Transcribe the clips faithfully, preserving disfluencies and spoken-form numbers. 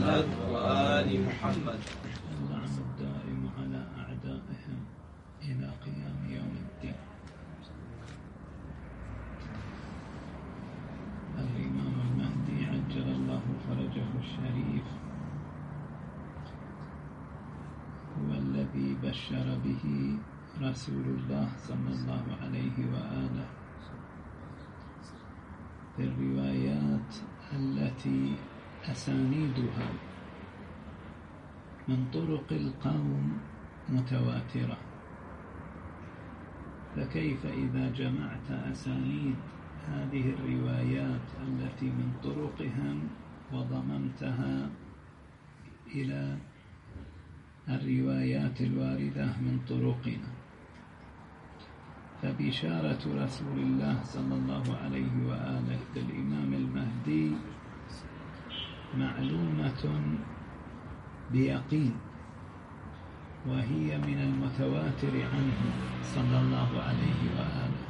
محمد وآل محمد. اللعن الدائم على أعدائهم إلى قيام يوم الدين. الإمام المهدي عجل الله فرجه الشريف هو الذي بشر به رسول الله صلى الله عليه وآله في الروايات التي أسانيدها من طرق القوم متواترة، فكيف إذا جمعت أسانيد هذه الروايات التي من طرقهم وضممتها إلى الروايات الواردة من طرقنا؟ فبشارة رسول الله صلى الله عليه وآله بالإمام المهدي معلومة بيقين، وهي من المتواتر عنه صلى الله عليه وآله.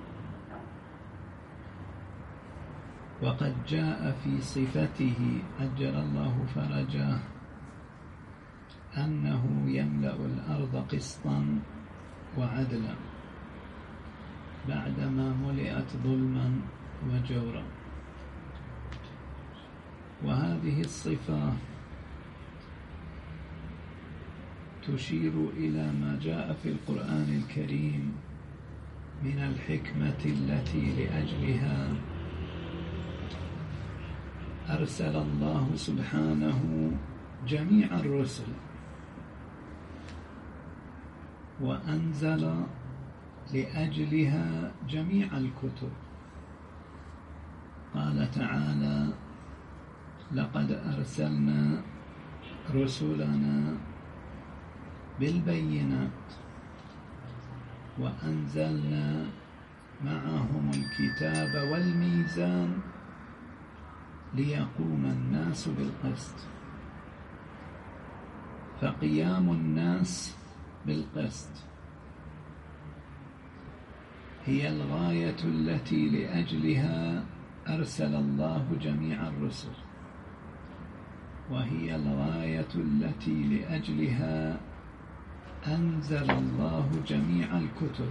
وقد جاء في صفته عجل الله فرجه أنه يملأ الأرض قسطا وعدلا بعدما ملئت ظلما وجورا. وهذه الصفة تشير إلى ما جاء في القرآن الكريم من الحكمة التي لأجلها أرسل الله سبحانه جميع الرسل وأنزل لأجلها جميع الكتب. قال تعالى: لقد أرسلنا رسلنا بالبينات وأنزلنا معهم الكتاب والميزان ليقوم الناس بالقسط. فقيام الناس بالقسط هي الغاية التي لأجلها أرسل الله جميع الرسل، وهي الغاية التي لأجلها أنزل الله جميع الكتب.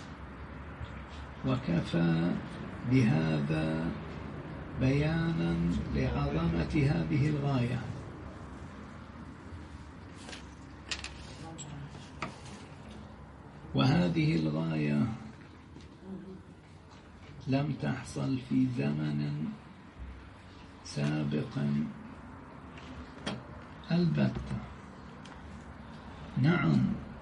وكفى بهذا بيانا لعظمة هذه الغاية. وهذه الغاية لم تحصل في زمن سابق البتة. نعم،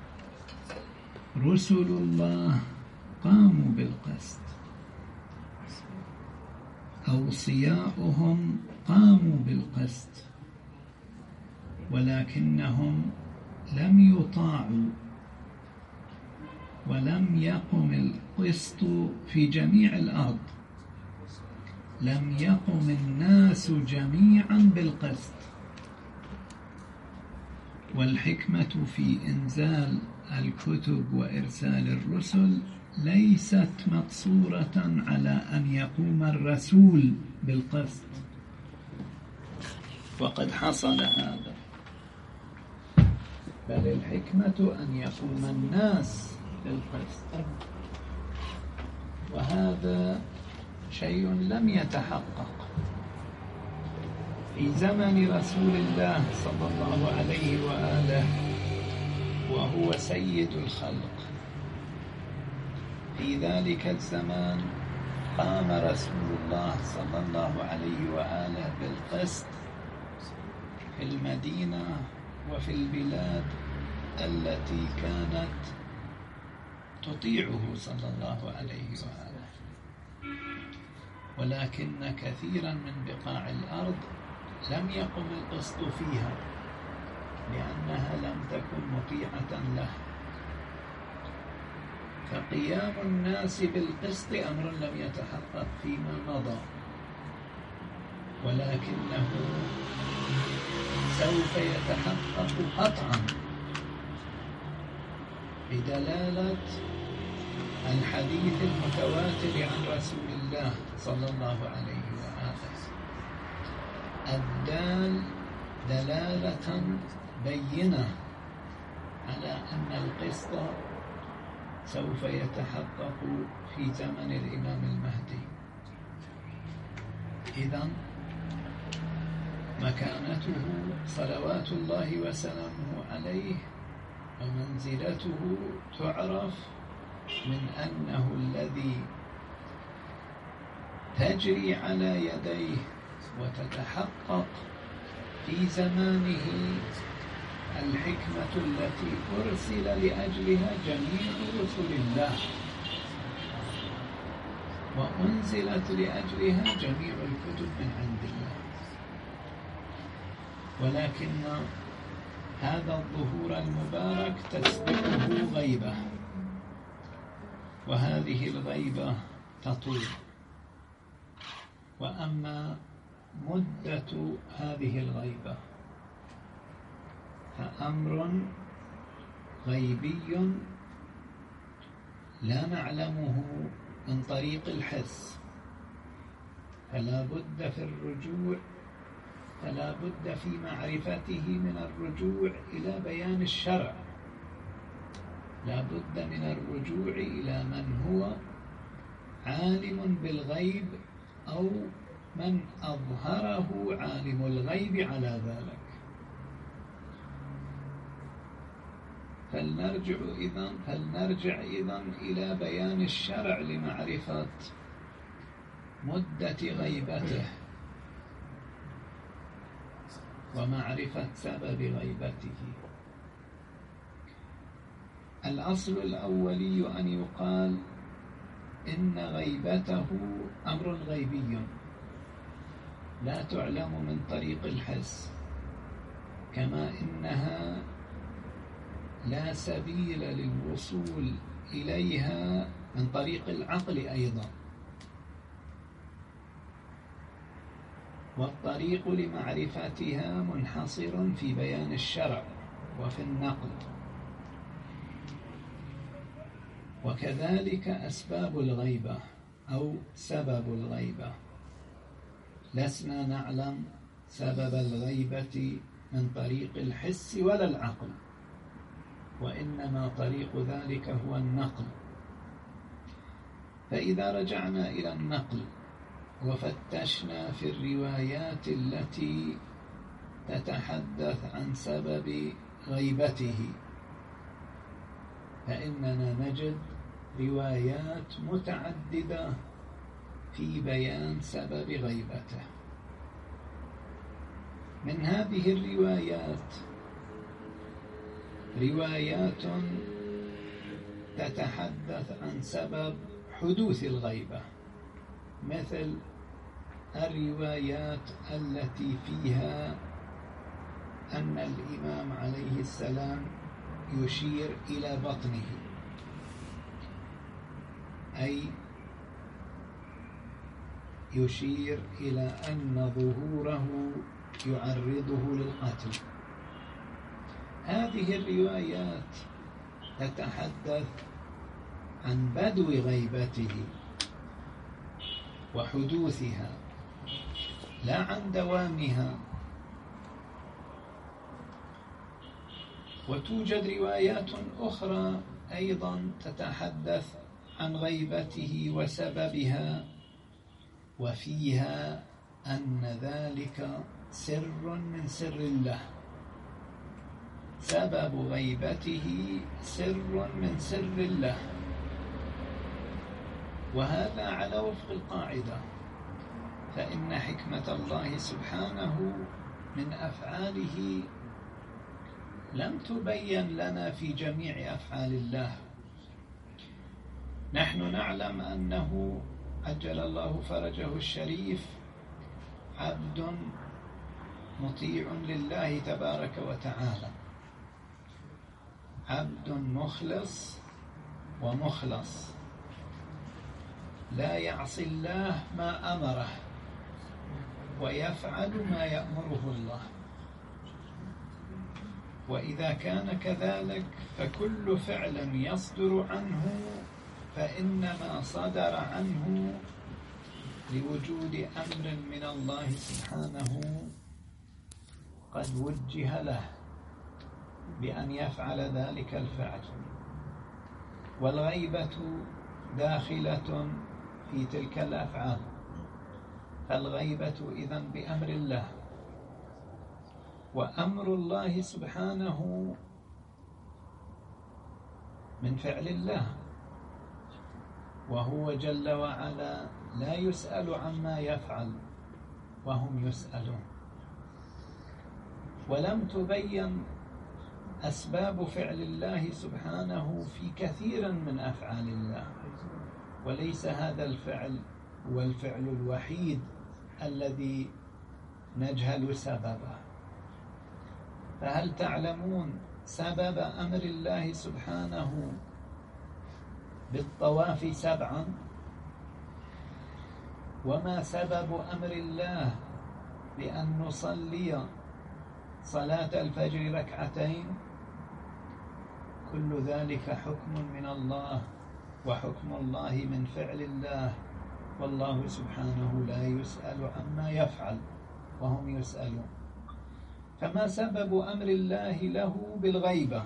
رسل الله قاموا بالقسط، أوصياؤهم قاموا بالقسط، ولكنهم لم يطاعوا ولم يقم القسط في جميع الأرض. لم يقم الناس جميعا بالقسط. والحكمة في إنزال الكتب وإرسال الرسل ليست مقصورة على أن يقوم الرسول بالقسط، وقد حصل هذا، بل الحكمة أن يقوم الناس بالقسط، وهذا شيء لم يتحقق في زمن رسول الله صلى الله عليه وآله وهو سيد الخلق. في ذلك الزمان قام رسول الله صلى الله عليه وآله بالقسط في المدينة وفي البلاد التي كانت تطيعه صلى الله عليه وآله. ولكن كثيرا من بقاع الأرض لم يقم القسط فيها لأنها لم تكن مطيعة له. فقيام الناس بالقسط أمر لم يتحقق فيما مضى، ولكنه سوف يتحقق قطعا بدلالة الحديث المتواتر عن رسول الله صلى الله عليه وآله الدال دلالة بينة على أن القسط سوف يتحقق في زمن الإمام المهدي. إذن مكانته صلوات الله وسلامه عليه ومنزلته تعرف من أنه الذي تجري على يديه وتتحقق في زمانه الحكمة التي أرسل لأجلها جميع رسل الله وأنزلت لأجلها جميع الكتب من عند الله. ولكن هذا الظهور المبارك تسبقه غيبة، وهذه الغيبة تطول. وأما مدة هذه الغيبة فأمر غيبي لا نعلمه من طريق الحس، فلا بد في الرجوع فلا بد في معرفته من الرجوع إلى بيان الشرع، لا بد من الرجوع إلى من هو عالم بالغيب أو من أظهره عالم الغيب على ذلك. فلنرجع إذن فلنرجع إذن إلى بيان الشرع لمعرفة مدة غيبته ومعرفة سبب غيبته. الأصل الأولي أن يقال إن غيبته أمر غيبي لا تعلم من طريق الحس، كما إنها لا سبيل للوصول إليها من طريق العقل أيضا. والطريق لمعرفتها منحصر في بيان الشرع وفي النقل. وكذلك أسباب الغيبة أو سبب الغيبة، لسنا نعلم سبب الغيبة من طريق الحس ولا العقل، وإنما طريق ذلك هو النقل. فإذا رجعنا إلى النقل وفتشنا في الروايات التي تتحدث عن سبب غيبته فإننا نجد روايات متعددة في بيان سبب غيبته. من هذه الروايات روايات تتحدث عن سبب حدوث الغيبة، مثل الروايات التي فيها أن الإمام عليه السلام يشير إلى بطنه، أي يشير إلى أن ظهوره يعرضه للقتل. هذه الروايات تتحدث عن بدو غيبته وحدوثها لا عن دوامها. وتوجد روايات أخرى أيضا تتحدث عن غيبته وسببها، وفيها أن ذلك سر من سر الله، سبب غيبته سر من سر الله. وهذا على وفق القاعدة، فإن حكمة الله سبحانه من أفعاله لم تبين لنا في جميع أفعال الله. نحن نعلم أنه عجل الله فرجه الشريف عبد مطيع لله تبارك وتعالى، عبد مخلص ومخلص لا يعصي الله ما أمره ويفعل ما يأمره الله. وإذا كان كذلك فكل فعل يصدر عنه فإنما صدر عنه لوجود أمر من الله سبحانه قد وجه له بأن يفعل ذلك الفعل، والغيبة داخلة في تلك الأفعال، فالغيبة إذن بأمر الله، وأمر الله سبحانه من فعل الله، وهو جل وعلا لا يسأل عما يفعل وهم يسألون. ولم تبين أسباب فعل الله سبحانه في كثير من أفعال الله، وليس هذا الفعل هو الفعل الوحيد الذي نجهل سببه. فهل تعلمون سبب أمر الله سبحانه بالطواف سبعا؟ وما سبب أمر الله بأن نصلي صلاة الفجر ركعتين؟ كل ذلك حكم من الله، وحكم الله من فعل الله، والله سبحانه لا يسأل عما يفعل وهم يسألون. فما سبب أمر الله له بالغيبة؟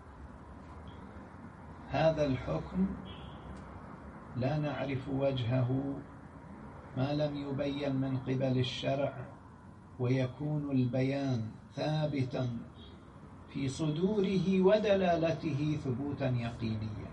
هذا الحكم لا نعرف وجهه ما لم يبين من قبل الشرع، ويكون البيان ثابتا في صدوره ودلالته ثبوتا يقينيا،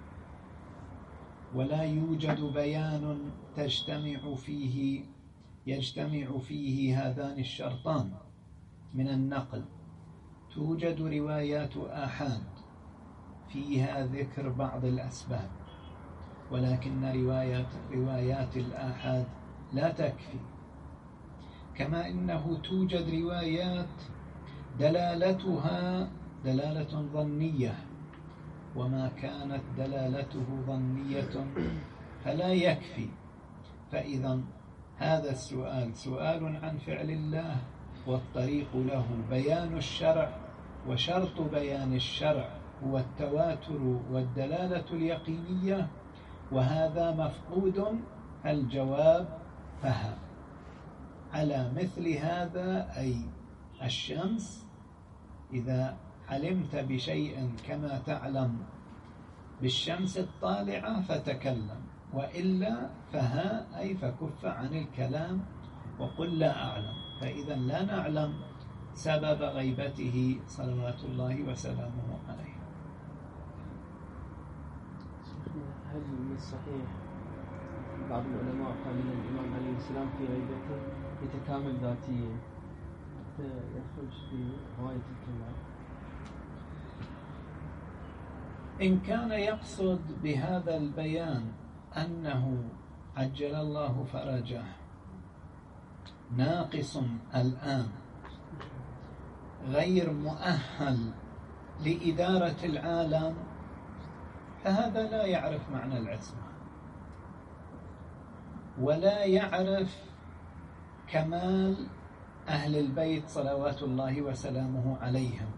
ولا يوجد بيان تجتمع فيه يجتمع فيه هذان الشرطان من النقل. توجد روايات آحاد فيها ذكر بعض الأسباب، ولكن روايات روايات الآحاد لا تكفي، كما إنه توجد روايات دلالتها دلالة ظنية، وما كانت دلالته ظنية فلا يكفي. فإذا هذا السؤال سؤال عن فعل الله، والطريق له بيان الشرع، وشرط بيان الشرع هو التواتر والدلالة اليقينية، وهذا مفقود. الجواب فهم. على مثل هذا أي الشمس، إذا علمت بشيء كما تعلم بالشمس الطالعة فتكلم، وإلا فها أي فكف عن الكلام وقل لا أعلم. فإذا لا نعلم سبب غيبته صلوات الله وسلامه عليه. هل من الصحيح بعض العلماء قال أن الإمام عليه السلام في غيبته يتكامل ذاتيا حتى يخرج في رواية الكمال؟ إن كان يقصد بهذا البيان أنه عجل الله فرجه ناقص الآن غير مؤهل لإدارة العالم، فهذا لا يعرف معنى العصمة، ولا يعرف كمال أهل البيت صلوات الله وسلامه عليهم،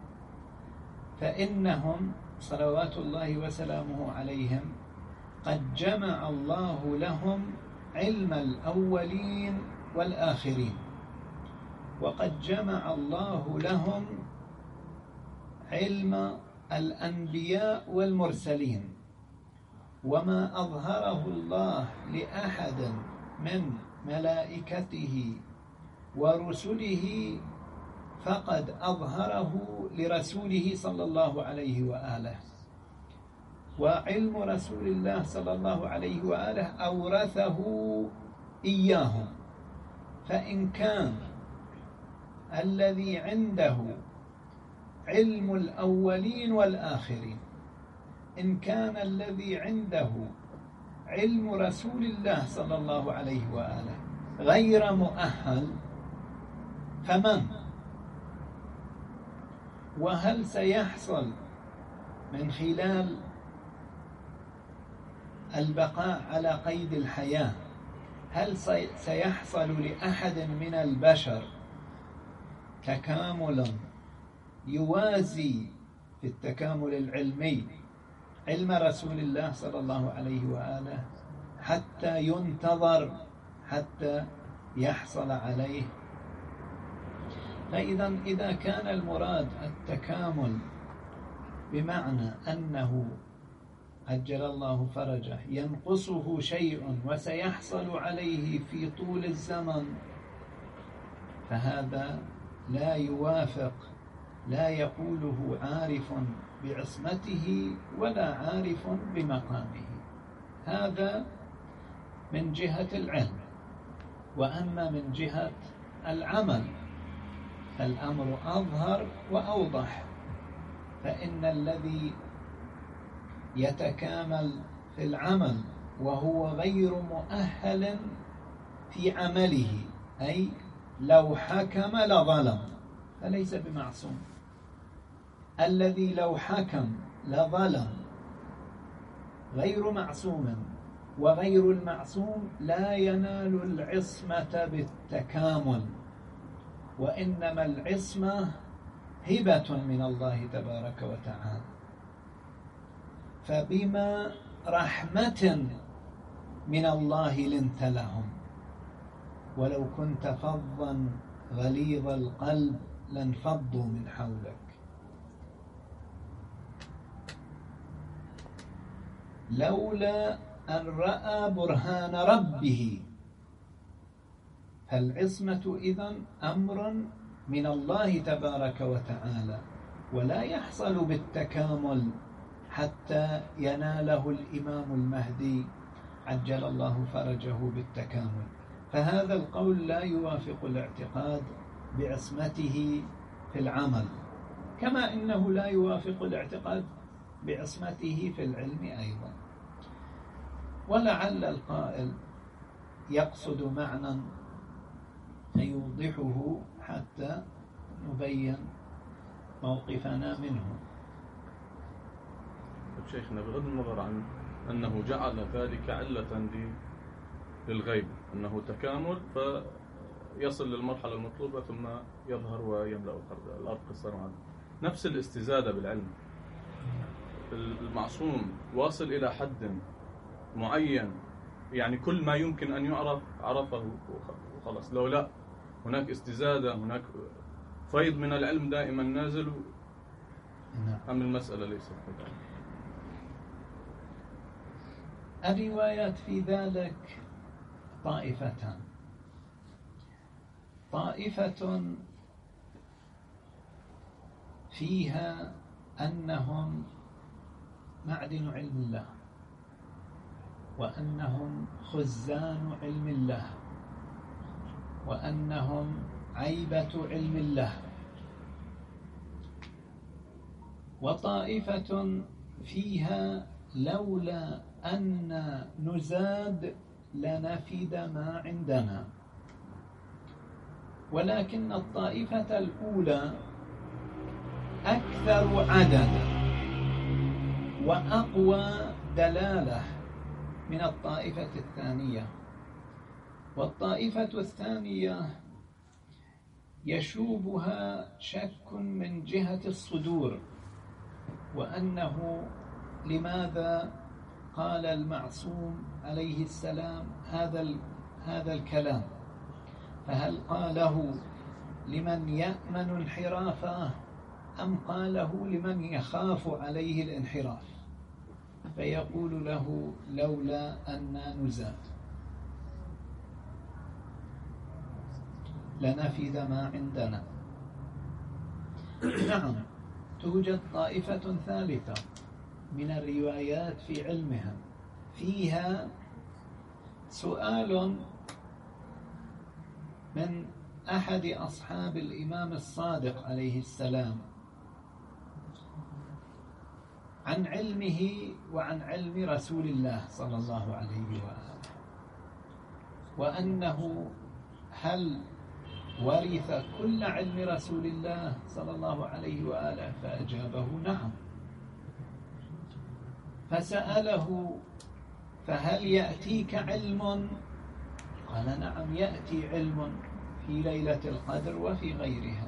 فإنهم صلوات الله وسلامه عليهم قد جمع الله لهم علم الأولين والآخرين، وقد جمع الله لهم علم الأنبياء والمرسلين. وما أظهره الله لأحد من ملائكته ورسله فقد أظهره لرسوله صلى الله عليه وآله، وعلم رسول الله صلى الله عليه وآله أورثه إياهم. فإن كان الذي عنده علم الأولين والآخرين، إن كان الذي عنده علم رسول الله صلى الله عليه وآله غير مؤهل، فمن؟ وهل سيحصل من خلال البقاء على قيد الحياة، هل سيحصل لأحد من البشر تكامل يوازي في التكامل العلمي علم رسول الله صلى الله عليه وآله حتى ينتظر حتى يحصل عليه؟ فإذا إذا كان المراد التكامل بمعنى أنه عجل الله فرجه ينقصه شيء وسيحصل عليه في طول الزمن، فهذا لا يوافق، لا يقوله عارف بعصمته ولا عارف بمقامه. هذا من جهة العلم. وأما من جهة العمل فالأمر أظهر وأوضح، فإن الذي يتكامل في العمل وهو غير مؤهل في عمله، أي لو حكم لظلم، فليس بمعصوم. الذي لو حكم لظلم غير معصوم، وغير المعصوم لا ينال العصمة بالتكامل، وإنما العصمة هبة من الله تبارك وتعالى. فبما رحمة من الله لنت لهم، ولو كنت فظا غليظ القلب لانفضوا من حولك. لولا أن رأى برهان ربه، فالعصمة إذن أمر من الله تبارك وتعالى، ولا يحصل بالتكامل حتى يناله الإمام المهدي عجل الله فرجه بالتكامل. فهذا القول لا يوافق الاعتقاد بعصمته في العمل، كما إنه لا يوافق الاعتقاد بعصمته في العلم أيضا. ولعل القائل يقصد معنى يوضحه حتى نبين موقفنا منه. شيخنا، بغض النظر عن أنه جعل ذلك علة للغيب، أنه تكامل فيصل للمرحلة المطلوبة ثم يظهر ويملأ الأرض قصرا عنه، نفس الاستزادة بالعلم. المعصوم واصل إلى حد معين، يعني كل ما يمكن أن يعرف عرفه وخلاص. لو لا هناك استزادة، هناك فيض من العلم دائما نازل، أم المسألة ليست كذلك؟ الروايات في ذلك طائفتان. طائفة فيها أنهم معدن علم الله، وأنهم خزان علم الله، وأنهم عيبة علم الله. وطائفة فيها لولا أن نزاد لنفد ما عندنا. ولكن الطائفة الأولى أكثر عددا وأقوى دلالة من الطائفة الثانية. والطائفة الثانية يشوبها شك من جهة الصدور، وأنه لماذا قال المعصوم عليه السلام هذا هذا الكلام؟ فهل قاله لمن يأمن انحرافه أم قاله لمن يخاف عليه الانحراف؟ فيقول له لولا أن نزاد لنفذ ما عندنا. نعم، توجد طائفة ثالثة من الروايات في علمها فيها سؤال من أحد أصحاب الإمام الصادق عليه السلام عن علمه وعن علم رسول الله صلى الله عليه وآله، وأنه هل ورث كل علم رسول الله صلى الله عليه وآله؟ فأجابه نعم. فسأله فهل يأتيك علم؟ قال نعم، يأتي علم في ليلة القدر وفي غيرها.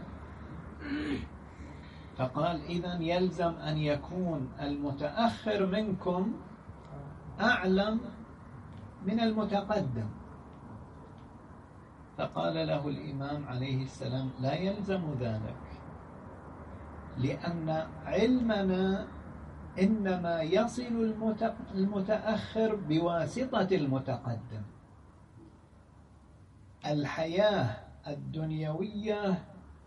فقال إذن يلزم أن يكون المتأخر منكم أعلم من المتقدم. فقال له الإمام عليه السلام: لا يلزم ذلك، لأن علمنا إنما يصل المتأخر بواسطة المتقدم. الحياة الدنيوية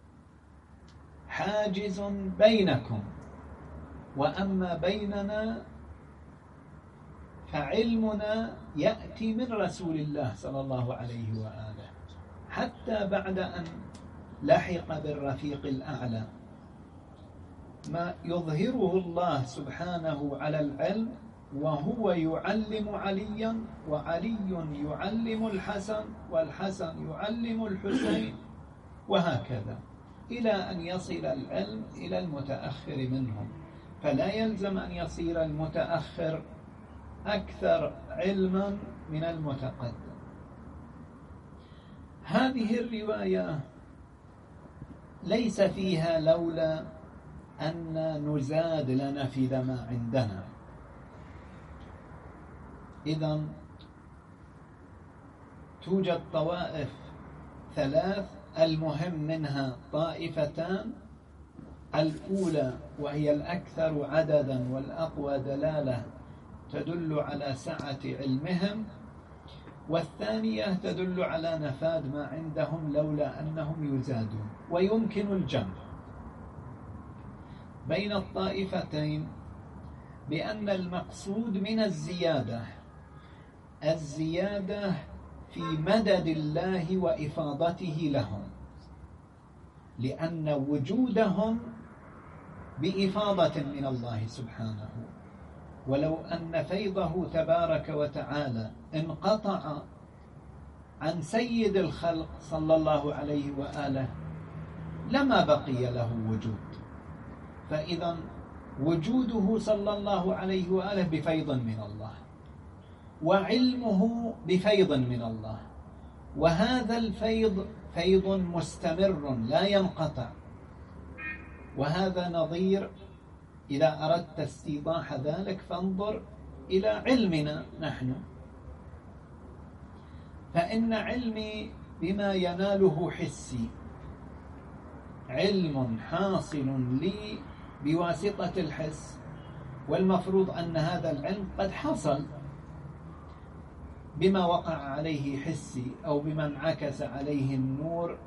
حاجز بينكم، وأما بيننا فعلمنا يأتي من رسول الله صلى الله عليه وآله، حتى بعد أن لحق بالرفيق الأعلى. ما يظهره الله سبحانه على العلم، وهو يعلم عليا، وعلي يعلم الحسن، والحسن يعلم الحسين، وهكذا إلى أن يصل العلم إلى المتأخر منهم. فلا يلزم أن يصير المتأخر أكثر علما من المتقدم. هذه الرواية ليس فيها لولا أن نزاد لنفذ ما عندنا. إذن توجد طوائف ثلاث، المهم منها طائفتان: الأولى وهي الأكثر عددا والأقوى دلالة تدل على سعة علمهم، والثانية تدل على نفاذ ما عندهم لولا أنهم يزادون. ويمكن الجمع بين الطائفتين بأن المقصود من الزيادة الزيادة في مدد الله وإفاضته لهم، لأن وجودهم بإفاضة من الله سبحانه. ولو أن فيضه تبارك وتعالى انقطع عن سيد الخلق صلى الله عليه وآله لما بقي له وجود. فإذا وجوده صلى الله عليه وآله بفيض من الله، وعلمه بفيض من الله، وهذا الفيض فيض مستمر لا ينقطع. وهذا نظير، إذا أردت استيضاح ذلك فانظر إلى علمنا نحن، فإن علمي بما يناله حسي علم حاصل لي بواسطة الحس، والمفروض أن هذا العلم قد حصل بما وقع عليه حسي، أو بما انعكس عليه النور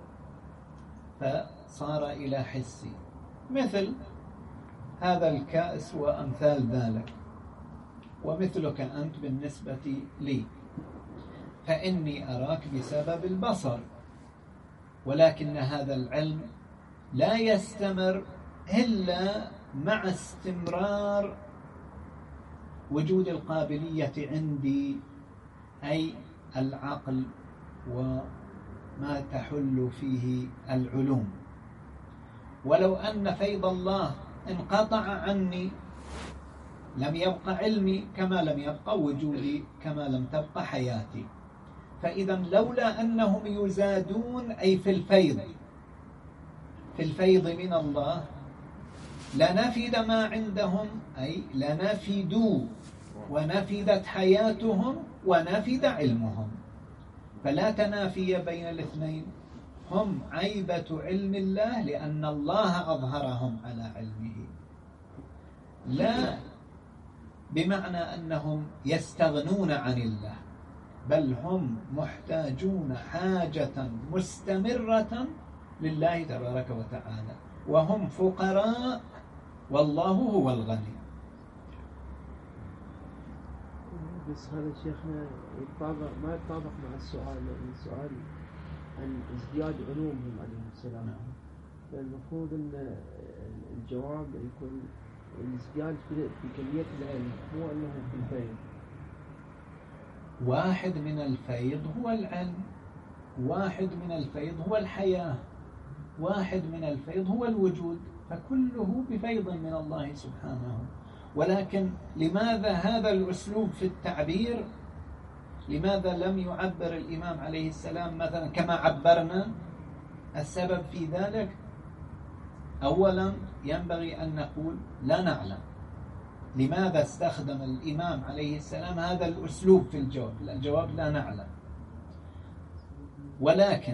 فصار إلى حسي، مثل هذا الكأس وأمثال ذلك، ومثلك أنت بالنسبة لي، فإني أراك بسبب البصر، ولكن هذا العلم لا يستمر إلا مع استمرار وجود القابلية عندي، أي العقل وما تحل فيه العلوم. ولو أن فيض الله انقطع عني لم يبقى علمي، كما لم يبقى وجودي، كما لم تبقى حياتي. فإذا لولا أنهم يزادون أي في الفيض في الفيض من الله لنفد ما عندهم، أي لنفدوا ونفدت حياتهم ونفد علمهم. فلا تنافي بين الاثنين، هم عيبة علم الله لأن الله أظهرهم على علمه، لا بمعنى أنهم يستغنون عن الله، بل هم محتاجون حاجة مستمرة لله تبارك وتعالى، وهم فقراء والله هو الغني. بس هذا شيخنا يتطابق ما يتطابق مع السؤال، لأن السؤال عن ازدياد علومهم عليهم السلام، فالمفروض أن الجواب يكون الازدياد في كمية العلم، مو أنه في الفيض. واحد من الفيض هو العلم، واحد من الفيض هو الحياة، واحد من الفيض هو الوجود، فكله بفيض من الله سبحانه. ولكن لماذا هذا الأسلوب في التعبير؟ لماذا لم يعبر الإمام عليه السلام مثلا كما عبرنا؟ السبب في ذلك أولا ينبغي أن نقول لا نعلم لماذا استخدم الإمام عليه السلام هذا الأسلوب في الجواب. الجواب لا نعلم. ولكن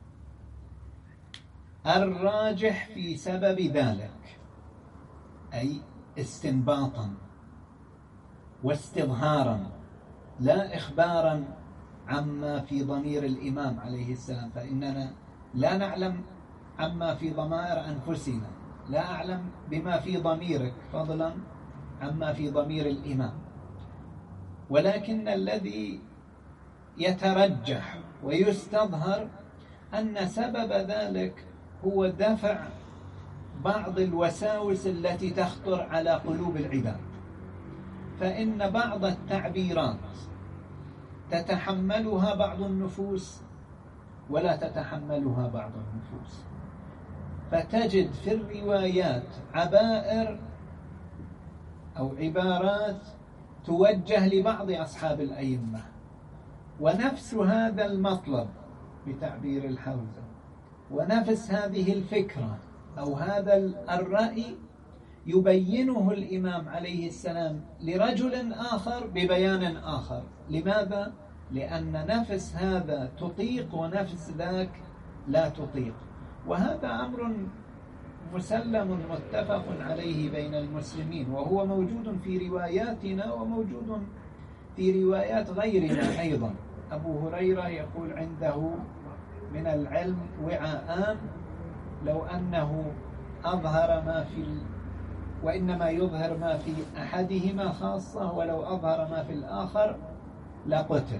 الراجح في سبب ذلك، أي استنباطا واستظهارا لا إخبارا عما في ضمير الإمام عليه السلام، فإننا لا نعلم عما في ضمائر أنفسنا، لا أعلم بما في ضميرك فضلا عما في ضمير الإمام، ولكن الذي يترجح ويستظهر أن سبب ذلك هو دفع بعض الوساوس التي تخطر على قلوب العباد، فإن بعض التعبيرات تتحملها بعض النفوس ولا تتحملها بعض النفوس، فتجد في الروايات عبائر أو عبارات توجه لبعض أصحاب الأئمة، ونفس هذا المطلب بتعبير الحوزة ونفس هذه الفكرة أو هذا الرأي يبينه الإمام عليه السلام لرجل آخر ببيان آخر. لماذا؟ لأن نفس هذا تطيق ونفس ذاك لا تطيق، وهذا أمر مسلم متفق عليه بين المسلمين، وهو موجود في رواياتنا وموجود في روايات غيرنا أيضا. أبو هريرة يقول عنده من العلم وعاءان، لو أنه أظهر ما في ال... وإنما يظهر ما في أحدهما خاصة، ولو أظهر ما في الآخر لقتل.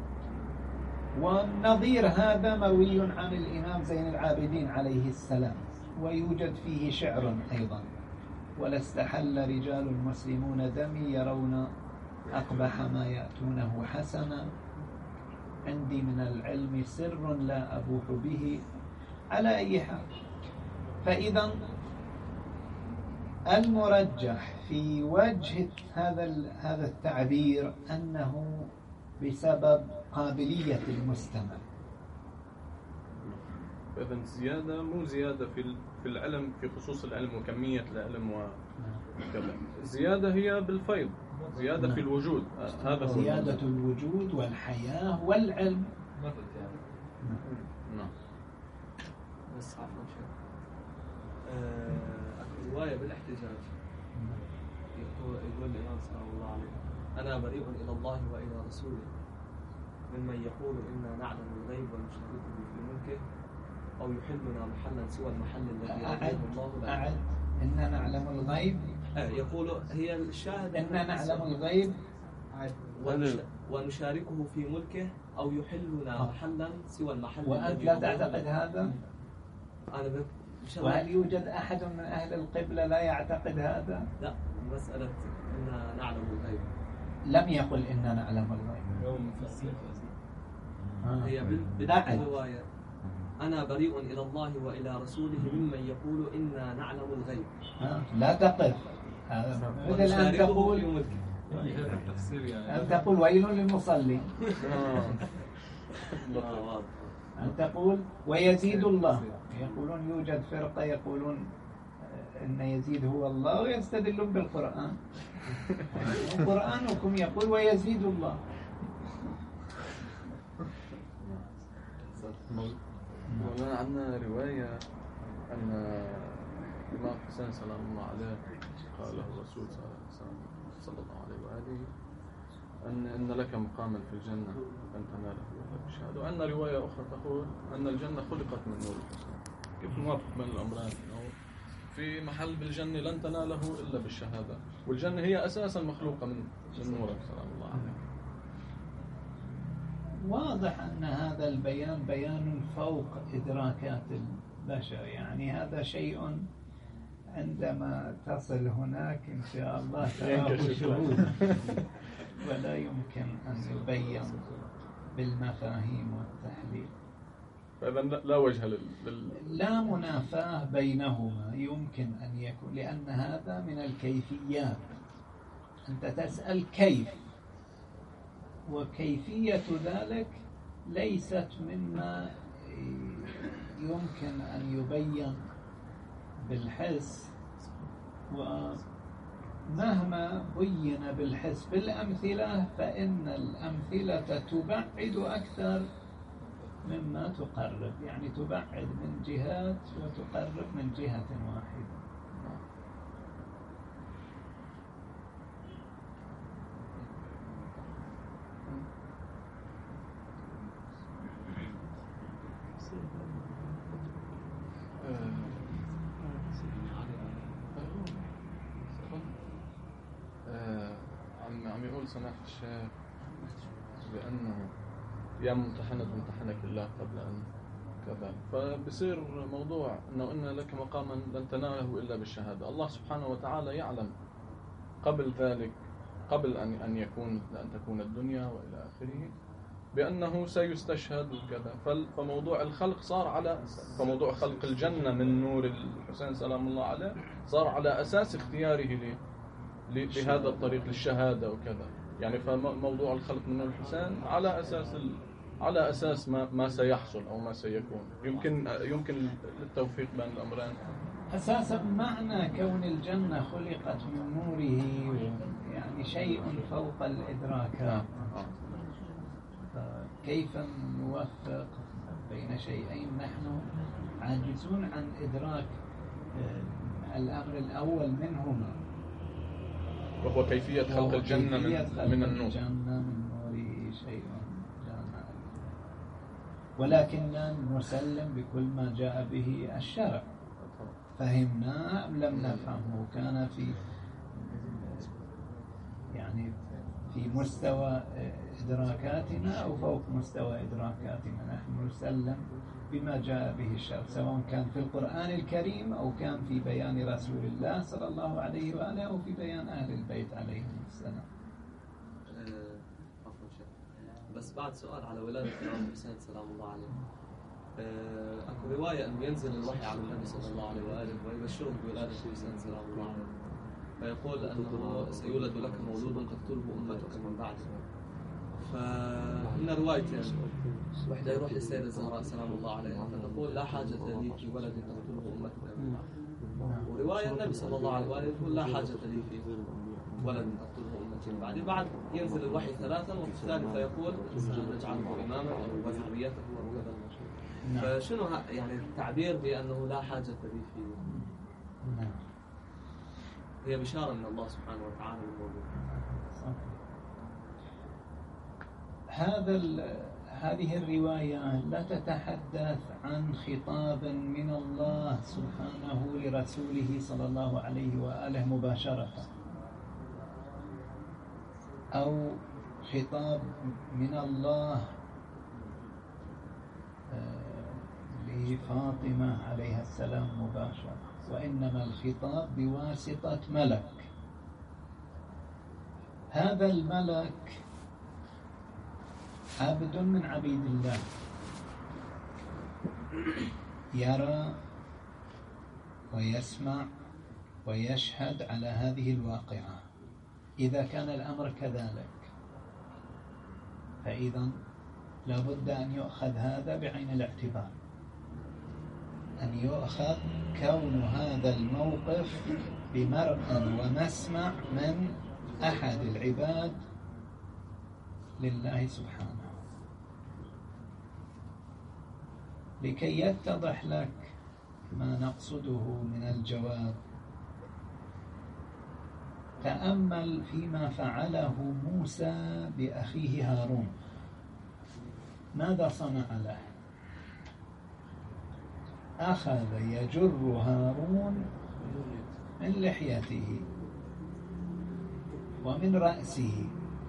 والنظير هذا مروي عن الإمام زين العابدين عليه السلام، ويوجد فيه شعر أيضا: ولا استحل رجال المسلمون دمي يرون أقبح ما يأتونه حسنا، عندي من العلم سر لا أبوح به. على أي حال، فإذا المرجح في وجه هذا هذا التعبير أنه بسبب قابلية المستمع. إذا زيادة مو زيادة في في العلم، في خصوص العلم وكمية العلم وكذا، زيادة هي بالفيض، زيادة في الوجود. هذا زيادة الوجود والحياة والعلم. نعم. بس عفوا شيء، أكو رواية بالاحتجاج يقول الإمام صلى الله عليه وسلم: أنا بريء إلى الله وإلى رسوله ممن يقول إنا نعلم الغيب ونشاركه في ملكه أو يحلنا محلا سوى المحل الذي رضيه الله لنا. أعد إنا نعلم الغيب. آه يقول هي الشاهد إنا نعلم الغيب ونشاركه في ملكه أو يحلنا محلا سوى المحل. وأنت لا تعتقد هذا؟ أنا وهل يوجد أحد من أهل القبلة لا يعتقد هذا؟ لا، مسألة إنا نعلم الغيب لم يقل إنا نعلم الغيب. هي بداية الرواية: أنا بريء إلى الله وإلى رسوله ممن يقول إنا نعلم الغيب. لا تقف. مثل أن تقول أن تقول ويل للمصلي، أن تقول ويزيد الله. يقولون يوجد فرقة يقولون إن يزيد هو الله ويستدلون بالقرآن. قرآنكم يقول ويزيد الله. مولانا عندنا رواية أن الإمام حسين سلام الله عليه قال له الرسول صلى الله عليه وآله أن إن لك مقاما في الجنة لن تناله إلا بالشهادة، وأن رواية أخرى تقول أن الجنة خلقت من نور الحسين. كيف نوافق بين الأمرين؟ في محل بالجنة لن تناله إلا بالشهادة، والجنة هي أساسا مخلوقة من من نور سلام الله عليه. واضح أن هذا البيان بيان فوق إدراكات البشر، يعني هذا شيء عندما تصل هناك إن شاء الله تراه شهود، ولا يمكن أن يبين بالمفاهيم والتحليل. فإذا لا وجه لل... لا منافاة بينهما يمكن أن يكون، لأن هذا من الكيفيات. أنت تسأل كيف، وكيفية ذلك ليست مما يمكن أن يبين بالحس، ومهما بين بالحس بالأمثلة فإن الأمثلة تبعد أكثر مما تقرب، يعني تبعد من جهات وتقرب من جهة واحدة. عم يقول سماحة الشيخ بأنه يا ممتحنة امتحنك الله قبل أن كذا، فبصير موضوع أنه إن لك مقاما لن تناله إلا بالشهادة. الله سبحانه وتعالى يعلم قبل ذلك، قبل أن أن يكون أن تكون الدنيا وإلى آخره، بأنه سيستشهد وكذا. فموضوع الخلق صار على فموضوع خلق الجنة من نور الحسين سلام الله عليه صار على أساس اختياره لهذا الطريق للشهادة وكذا. يعني فموضوع الخلق من نور الحسين على أساس ال... على أساس ما ما سيحصل أو ما سيكون. يمكن يمكن التوفيق بين الأمرين. أساسا معنى كون الجنة خلقت من نوره يعني شيء فوق الإدراكات. كيف نوفق بين شيئين نحن عاجزون عن إدراك الأمر الأول منهما، وهو كيفية خلق الجنة من, من النور. الجنة من نوره شيء جامع، ولكننا نسلم بكل ما جاء به الشرع. فهمنا أم لم نفهمه؟ كان في يعني في مستوى إدراكاتنا أو فوق مستوى إدراكاتنا. نحن نسلم بما جاء به الشرع، سواء كان في القرآن الكريم أو كان في بيان رسول الله صلى الله عليه وآله أو في بيان أهل البيت عليهم السلام. عفوا شيخ، بس بعد سؤال على ولادة الإمام الحسين سلام الله عليه. أكو رواية أنه ينزل الوحي على النبي صلى الله عليه وآله ويبشره بولادة الحسين سلام الله عليه، فيقول أنه سيولد لك مولود تقتله أمتك من بعده. فهنا روايتين، وحدة يروح للسيدة الزهراء سلام الله عليها فتقول لا حاجة لي في ولد تقتله أمتك من بعده، ورواية النبي صلى الله عليه وآله يقول لا حاجة لي في ولد تقتله أمتي من بعده. بعد ينزل الوحي ثلاثا، وفي الثالثة يقول نجعله إماما وذريته وكذا. فشنو يعني التعبير بأنه لا حاجة لي فيه؟ هي بشارة من الله سبحانه وتعالى للموضوع. هذا هذه الرواية لا تتحدث عن خطاب من الله سبحانه لرسوله صلى الله عليه وآله مباشرة، أو خطاب من الله لفاطمة عليها السلام مباشرة، وإنما الخطاب بواسطة ملك. هذا الملك عبد من عبيد الله، يرى ويسمع ويشهد على هذه الواقعة. إذا كان الأمر كذلك فإذا لابد أن يؤخذ هذا بعين الاعتبار، أن يؤخذ كون هذا الموقف بمرأى ومسمع من أحد العباد لله سبحانه. لكي يتضح لك ما نقصده من الجواب، تأمل فيما فعله موسى بأخيه هارون. ماذا صنع له؟ أخذ يجر هارون من لحيته ومن رأسه،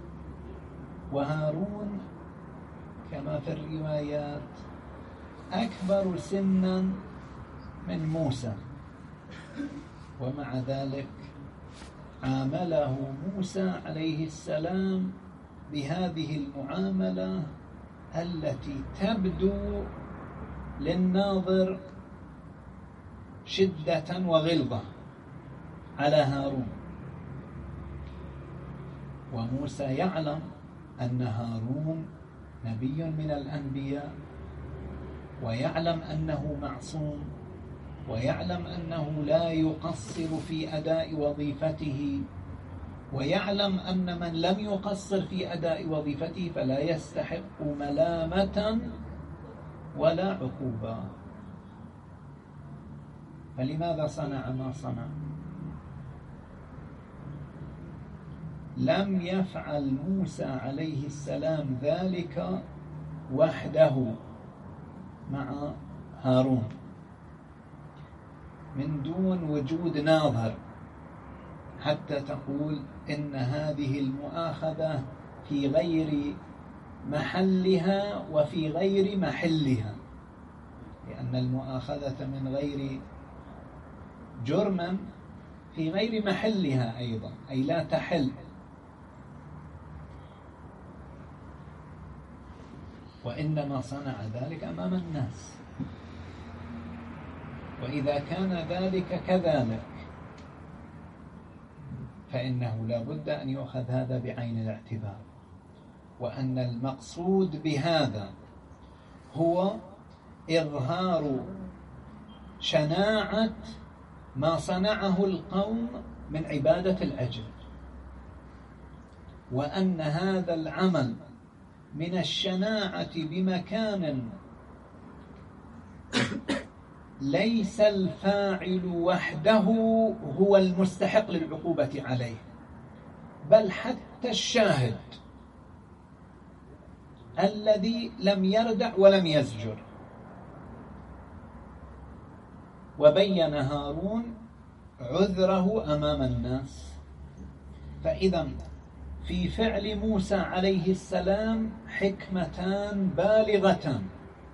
وهارون كما في الروايات أكبر سنا من موسى، ومع ذلك عامله موسى عليه السلام بهذه المعاملة التي تبدو للناظر شدة وغلظة على هارون. وموسى يعلم أن هارون نبي من الأنبياء، ويعلم أنه معصوم، ويعلم أنه لا يقصر في أداء وظيفته، ويعلم أن من لم يقصر في أداء وظيفته فلا يستحق ملامة ولا عقوبة. فلماذا صنع ما صنع؟ لم يفعل موسى عليه السلام ذلك وحده مع هارون من دون وجود ناظر حتى تقول إن هذه المؤاخذة في غير محلها وفي غير محلها، لأن المؤاخذة من غير جرم في غير محلها أيضا، أي لا تحل. وإنما صنع ذلك أمام الناس، وإذا كان ذلك كذلك فإنه لا بد أن يؤخذ هذا بعين الاعتبار، وأن المقصود بهذا هو إظهار شناعة ما صنعه القوم من عبادة العجل، وأن هذا العمل من الشناعة بمكان ليس الفاعل وحده هو المستحق للعقوبة عليه، بل حتى الشاهد الذي لم يردع ولم يزجر. وبين هارون عذره أمام الناس. فإذا في فعل موسى عليه السلام حكمتان بالغتان.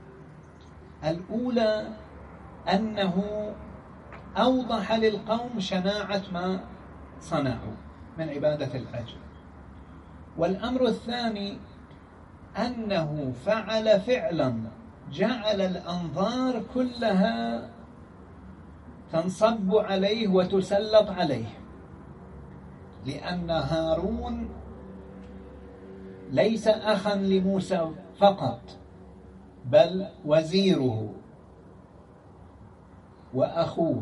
الأولى أنه أوضح للقوم شناعة ما صنعوا من عبادة العجل، والأمر الثاني أنه فعل فعلا جعل الأنظار كلها تنصب عليه وتسلط عليه، لأن هارون ليس أخا لموسى فقط، بل وزيره وأخوه،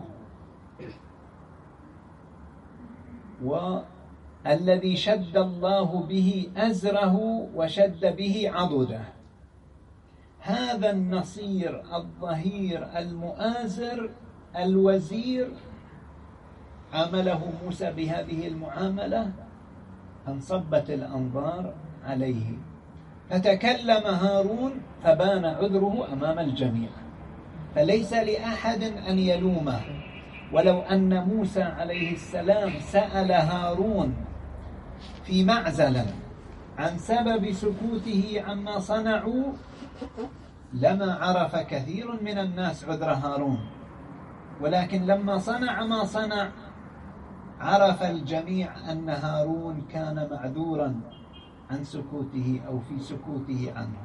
والذي شد الله به أزره وشد به عضده. هذا النصير الظهير المؤازر الوزير عامله موسى بهذه المعاملة، فانصبت الأنظار عليه، فتكلم هارون فبان عذره أمام الجميع، فليس لأحد أن يلومه. ولو أن موسى عليه السلام سأل هارون في معزل عن سبب سكوته عما صنعوا لما عرف كثير من الناس عذر هارون، ولكن لما صنع ما صنع عرف الجميع أن هارون كان معذورا عن سكوته أو في سكوته عنه.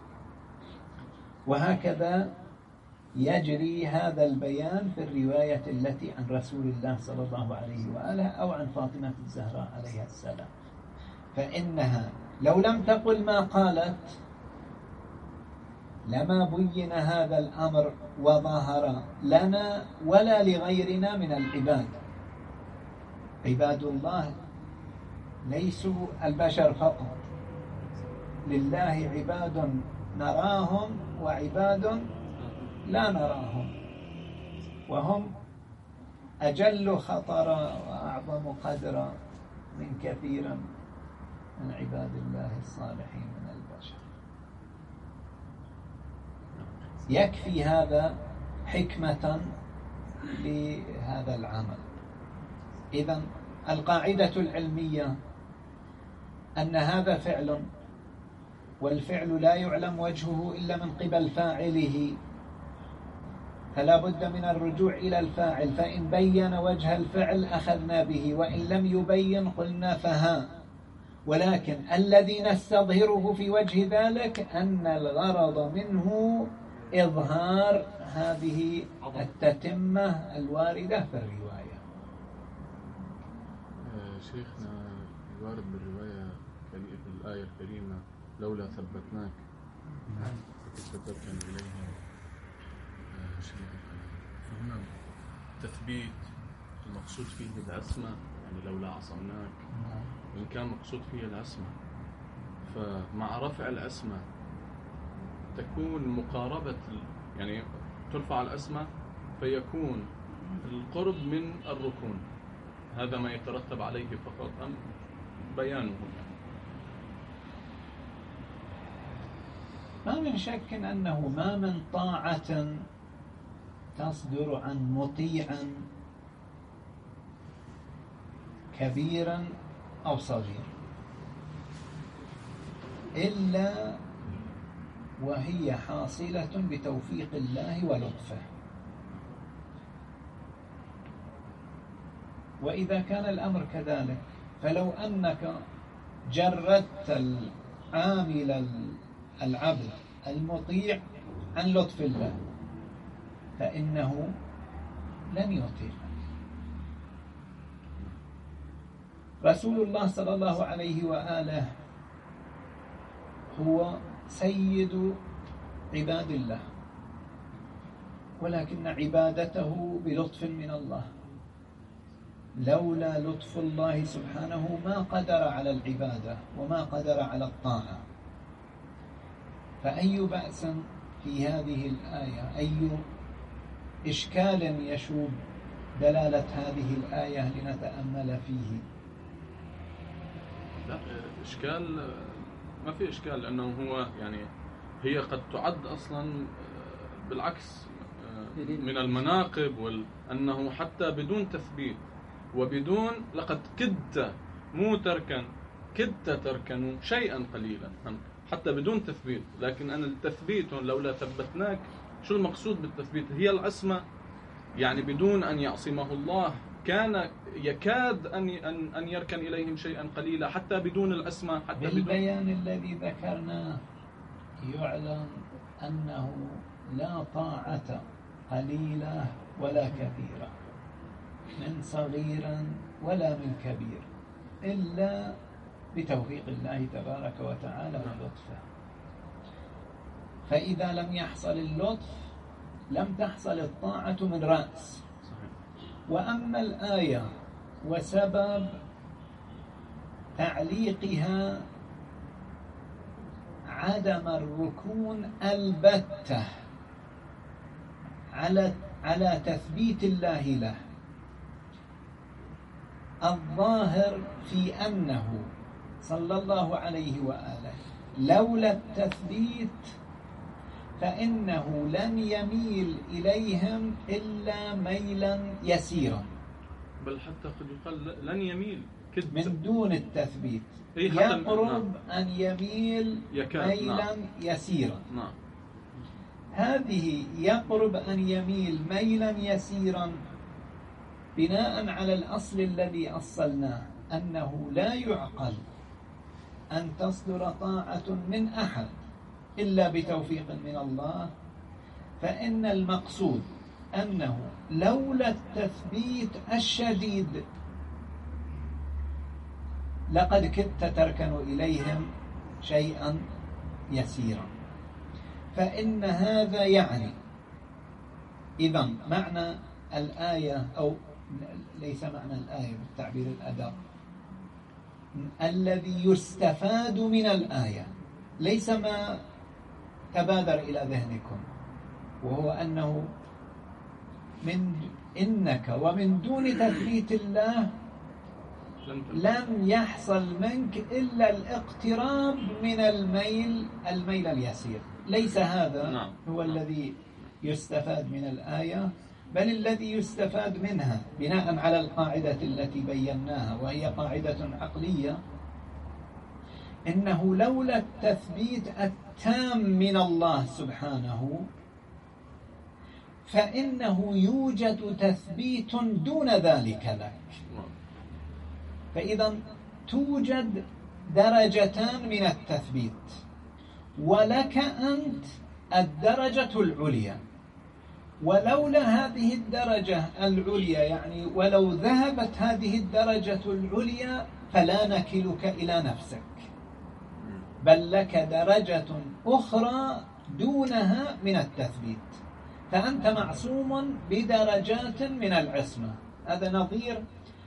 وهكذا يجري هذا البيان في الرواية التي عن رسول الله صلى الله عليه وآله أو عن فاطمة الزهراء عليها السلام، فإنها لو لم تقل ما قالت لما بين هذا الأمر وظهر لنا ولا لغيرنا من العباد. عباد الله ليسوا البشر فقط، لله عباد نراهم وعباد لا نراهم، وهم أجل خطرا وأعظم قدرا من كثير من عباد الله الصالحين من البشر. يكفي هذا حكمة لهذا العمل. إذن القاعدة العلمية أن هذا فعل، والفعل لا يعلم وجهه إلا من قبل فاعله، فلا بد من الرجوع إلى الفاعل، فإن بين وجه الفعل أخذنا به، وإن لم يبين قلنا فها. ولكن الذي نستظهره في وجه ذلك أن الغرض منه إظهار هذه التتمة الواردة في الرواية. شيخنا الوارد بالرواية في الآية الكريمة لولا ثبتناك فتثبتنا إليها شيئا. فهنا تثبيت المقصود فيه العصمة، يعني لولا عصمناك، وإن كان مقصود فيه العصمة، فمع رفع العصمة تكون مقاربة يعني ترفع الأسماء فيكون القرب من الركون، هذا ما يترتب عليه فقط أم بيانه؟ ما من شك أنه ما من طاعة تصدر عن مطيع كبيرا أو صغير إلا وهي حاصلة بتوفيق الله ولطفه. وإذا كان الأمر كذلك فلو أنك جردت العامل العبد المطيع عن لطف الله فإنه لن يطيع. رسول الله صلى الله عليه وآله هو سيد عباد الله، ولكن عبادته بلطف من الله، لولا لطف الله سبحانه ما قدر على العبادة وما قدر على الطاعة. فأي بأس في هذه الآية؟ أي إشكال يشوب دلالة هذه الآية لنتأمل فيه؟ لا إشكال، ما في إشكال، لأنه هو يعني هي قد تعد أصلا بالعكس من المناقب، وأنه حتى بدون تثبيت وبدون لقد كدت مو تركن كدت تركن شيئا قليلا حتى بدون تثبيت، لكن أنا التثبيت لولا ثبتناك، شو المقصود بالتثبيت؟ هي العصمة، يعني بدون أن يعصمه الله كان يكاد أن أن أن يركن إليهم شيئا قليلا حتى بدون العصمة. حتى بالبيان بدون الذي ذكرناه يعلم أنه لا طاعة قليلة ولا كثيرة، من صغير ولا من كبير، إلا بتوفيق الله تبارك وتعالى ولطفه. فإذا لم يحصل اللطف لم تحصل الطاعة من رأس. وأما الآية وسبب تعليقها عدم الركون البتة على على تثبيت الله له، الظاهر في أنه صلى الله عليه وآله لولا التثبيت فإنه لن يميل إليهم إلا ميلا يسيرا، بل حتى قد يقال لن يميل كد من دون التثبيت إيه يقرب أن يميل ميلا نعم. يسيرا. نعم. هذه يقرب أن يميل ميلا يسيرا بناء على الأصل الذي أصلناه، أنه لا يعقل أن تصدر طاعة من أحد إلا بتوفيق من الله. فإن المقصود أنه لولا التثبيت الشديد لقد كدت تركن إليهم شيئا يسيرا. فإن هذا يعني إذن معنى الآية، أو ليس معنى الآية بالتعبير الأدق، الذي يستفاد من الآية ليس ما تبادر إلى ذهنكم، وهو أنه من إنك ومن دون تثبيت الله لم يحصل منك إلا الاقتراب من الميل الميل اليسير. ليس هذا نعم. هو الذي يستفاد من الآية، بل الذي يستفاد منها بناء على القاعدة التي بيناها، وهي قاعدة عقلية، إنه لولا التثبيت التام من الله سبحانه فإنه يوجد تثبيت دون ذلك لك. فإذا توجد درجتان من التثبيت، ولك أنت الدرجة العليا. ولولا هذه الدرجة العليا، يعني ولو ذهبت هذه الدرجة العليا فلا نكلك إلى نفسك، بل لك درجة أخرى دونها من التثبيت، فأنت معصوم بدرجات من العصمة. هذا نظير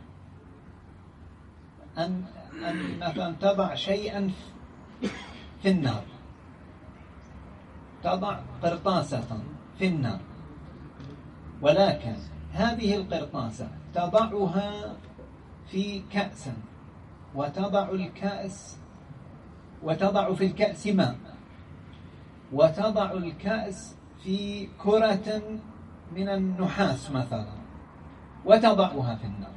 أن أن مثلا تضع شيئا في النار، تضع قرطاسة في النار، ولكن هذه القرطاسة تضعها في كأس، وتضع الكأس وتضع في الكأس ماء، وتضع الكأس في كرة من النحاس مثلا وتضعها في النار،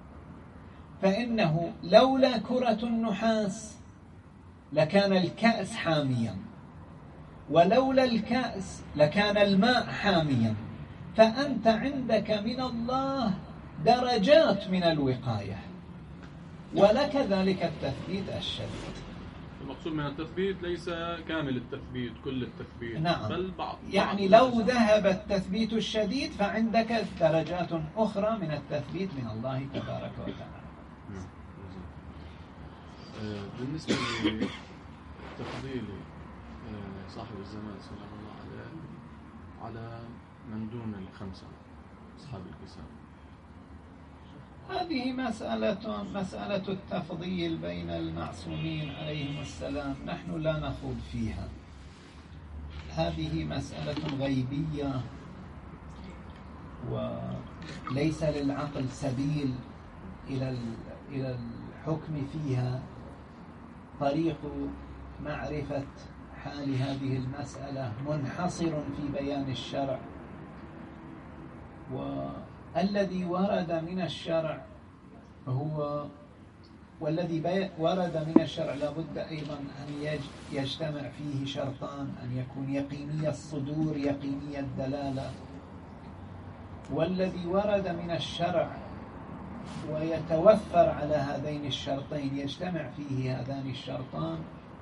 فإنه لولا كرة النحاس لكان الكأس حاميا، ولولا الكأس لكان الماء حاميا. فأنت عندك من الله درجات من الوقاية، ولك ذلك التثبيت الشديد. المقصود من التثبيت ليس كامل التثبيت كل التثبيت، نعم. بل بعض. يعني لو ذهب التثبيت الشديد فعندك درجات أخرى من التثبيت من الله تبارك وتعالى. بالنسبة لتفضيل صاحب الزمان سلام الله عليه على من دون الخمسة أصحاب الكساء، هذه مسألة مسألة التفضيل بين المعصومين عليهم السلام، نحن لا نخوض فيها. هذه مسألة غيبية وليس للعقل سبيل إلى إلى الحكم فيها. طريق معرفة حال هذه المسألة منحصر في بيان الشرع، والذي ورد من الشرع هو والذي ورد من الشرع لابد أيضا أن يجتمع فيه شرطان: أن يكون يقيني الصدور يقيني الدلالة. والذي ورد من الشرع ويتوفر على هذين الشرطين يجتمع فيه هذان الشرطان: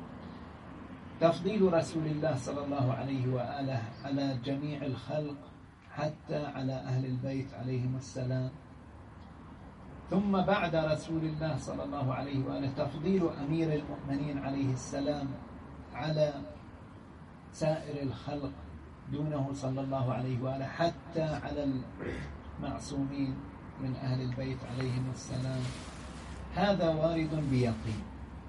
تفضيل رسول الله صلى الله عليه وآله على جميع الخلق حتى على أهل البيت عليهم السلام، ثم بعد رسول الله صلى الله عليه وآله تفضيل أمير المؤمنين عليه السلام على سائر الخلق دونه صلى الله عليه وآله حتى على المعصومين من أهل البيت عليهم السلام. هذا وارد بيقين.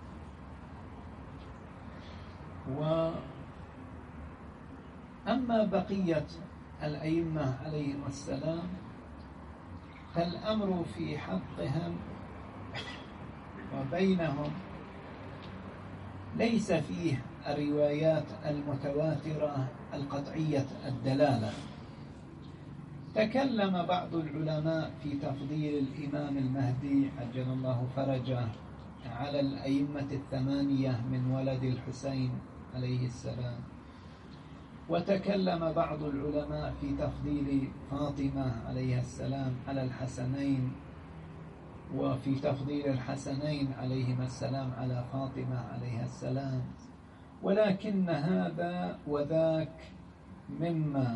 وأما بقية الأئمة عليهم السلام فالأمر في حقهم وبينهم ليس فيه الروايات المتواترة القطعية الدلالة. تكلم بعض العلماء في تفضيل الإمام المهدي عجل الله فرجه على الأئمة الثمانية من ولد الحسين عليه السلام، وتكلم بعض العلماء في تفضيل فاطمة عليها السلام على الحسنين، وفي تفضيل الحسنين عليهما السلام على فاطمة عليها السلام. ولكن هذا وذاك مما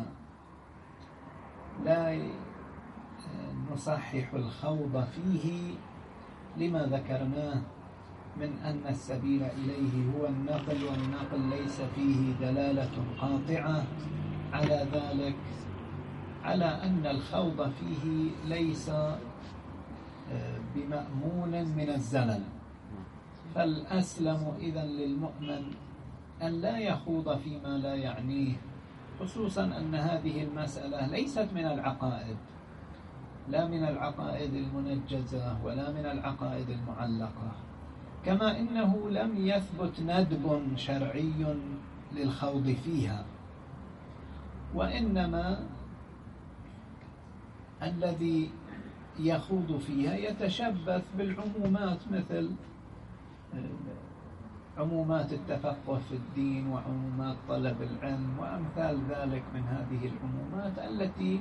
لا نصحح الخوض فيه لما ذكرناه من أن السبيل إليه هو النقل، والنقل ليس فيه دلالة قاطعة على ذلك، على أن الخوض فيه ليس بمأمون من الزلل. فالأسلم إذن للمؤمن أن لا يخوض فيما لا يعنيه، خصوصا أن هذه المسألة ليست من العقائد، لا من العقائد المنجزة ولا من العقائد المعلقة، كما إنه لم يثبت ندب شرعي للخوض فيها، وإنما الذي يخوض فيها يتشبث بالعمومات مثل عمومات التفقه في الدين وعمومات طلب العلم وأمثال ذلك من هذه العمومات التي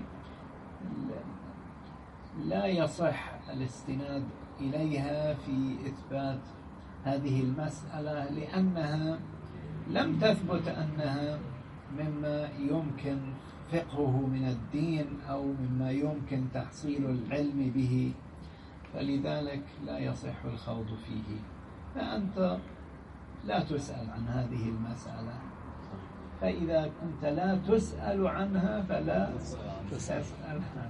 لا يصح الاستناد إليها في إثبات هذه المسألة، لأنها لم تثبت أنها مما يمكن فقهه من الدين أو مما يمكن تحصيل العلم به، فلذلك لا يصح الخوض فيه. فأنت لا تسأل عن هذه المسألة، فإذا كنت لا تسأل عنها فلا تسأل عنها.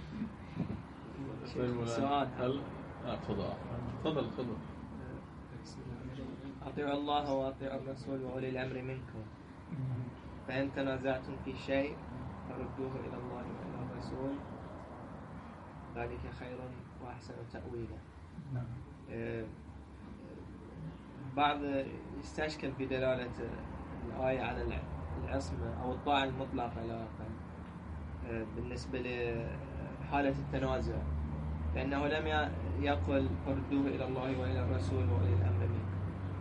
سؤال هل تفضل تفضل تفضل أطيعوا الله وأطيعوا الرسول وأولي الأمر منكم. فإن تنازعتم في شيء فردوه إلى الله وإلى الرسول ذلك خير وأحسن تأويلا. آه، بعض يستشكل في دلالة الآية على العصمة أو الطاعة المطلقة لا آه، بالنسبة لحالة التنازع، لأنه لم يقل فردوه إلى الله وإلى الرسول وإلى الأمر منكم،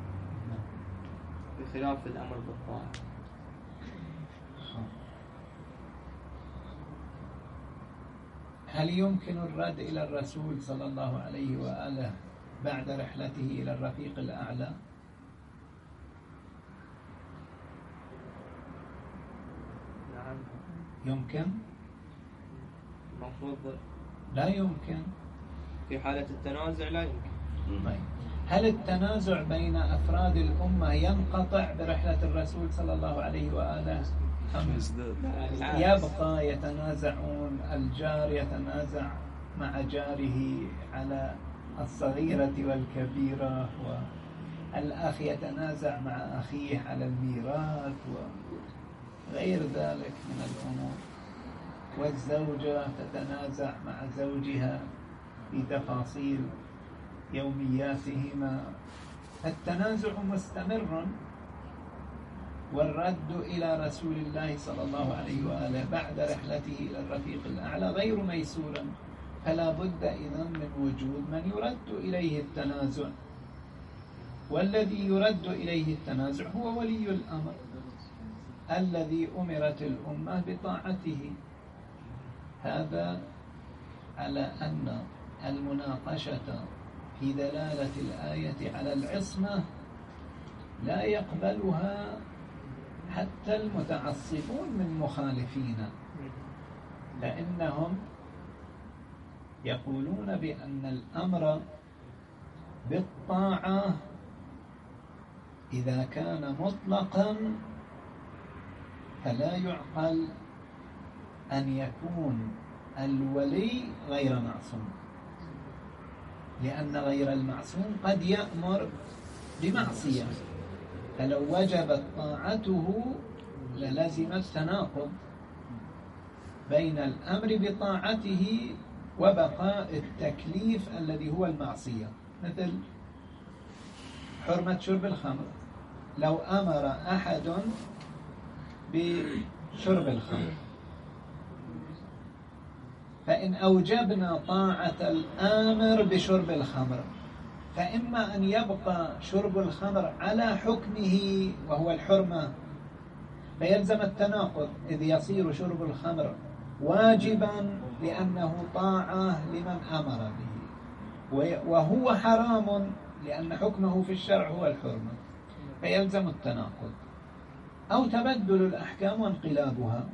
بخلاف الأمر بالطاعة. هل يمكن الرد إلى الرسول صلى الله عليه وآله بعد رحلته إلى الرفيق الأعلى؟ نعم يمكن؟ المفروض لا يمكن. في حالة التنازع لا يمكن. طيب. هل التنازع بين أفراد الأمة ينقطع برحلة الرسول صلى الله عليه وآله؟ يبقى يتنازعون، الجار يتنازع مع جاره على الصغيرة والكبيرة، والأخ يتنازع مع أخيه على الميراث وغير ذلك من الأمور، والزوجة تتنازع مع زوجها في تفاصيل يومياتهما. التنازع مستمر، والرد إلى رسول الله صلى الله عليه وآله بعد رحلته إلى الرفيق الأعلى غير ميسور، فلا بد إذن من وجود من يرد إليه التنازع، والذي يرد إليه التنازع هو ولي الأمر الذي أمرت الأمة بطاعته. هذا على أن المناقشة في دلالة الآية على العصمة لا يقبلها حتى المتعصبون من مخالفين، فإنهم يقولون بأن الأمر بالطاعة إذا كان مطلقا فلا يعقل أن يكون الولي غير معصوم، لأن غير المعصوم قد يأمر بمعصية، فلو وجبت طاعته للزم التناقض بين الأمر بطاعته وبقاء التكليف الذي هو المعصية. مثل حرمة شرب الخمر، لو أمر أحد بشرب الخمر فإن أوجبنا طاعة الآمر بشرب الخمر فإما أن يبقى شرب الخمر على حكمه وهو الحرمة فيلزم التناقض، إذ يصير شرب الخمر واجبا لأنه طاعة لمن أمر به، وهو حرام لأن حكمه في الشرع هو الحرمة، فيلزم التناقض. أو تبدل الأحكام وانقلابها،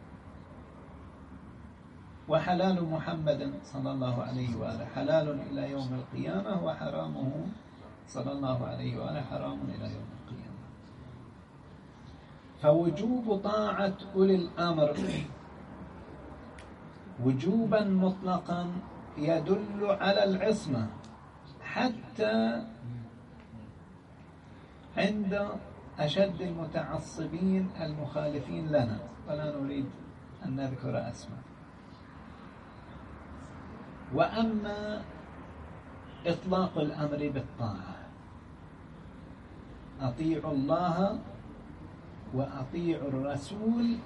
وحلال محمد صلى الله عليه وآله حلال إلى يوم القيامة، وحرامه صلى الله عليه وآله حرام إلى يوم القيامة. فوجوب طاعة أولي الأمر وجوبا مطلقا يدل على العصمة، حتى عند أشد المتعصبين المخالفين لنا، ولا نريد أن نذكر أسماء. وأما إطلاق الأمر بالطاعة، أطيعوا الله وأطيعوا الرسول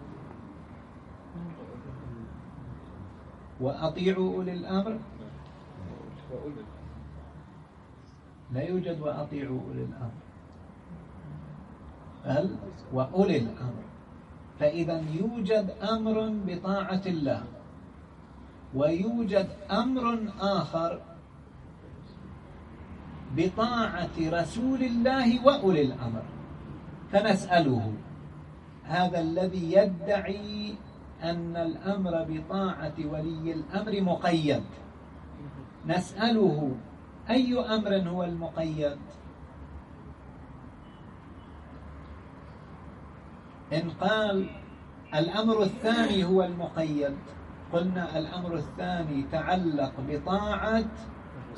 وأطيعوا أولي الأمر، لا يوجد وأطيعوا أولي الأمر، بل وأولي الأمر. فإذا يوجد أمر بطاعة الله ويوجد أمر آخر بطاعة رسول الله وأولي الأمر، فنسأله هذا الذي يدعي أن الأمر بطاعة ولي الأمر مقيد، نسأله أي أمر هو المقيد؟ إن قال الأمر الثاني هو المقيد قلنا الأمر الثاني تعلق بطاعة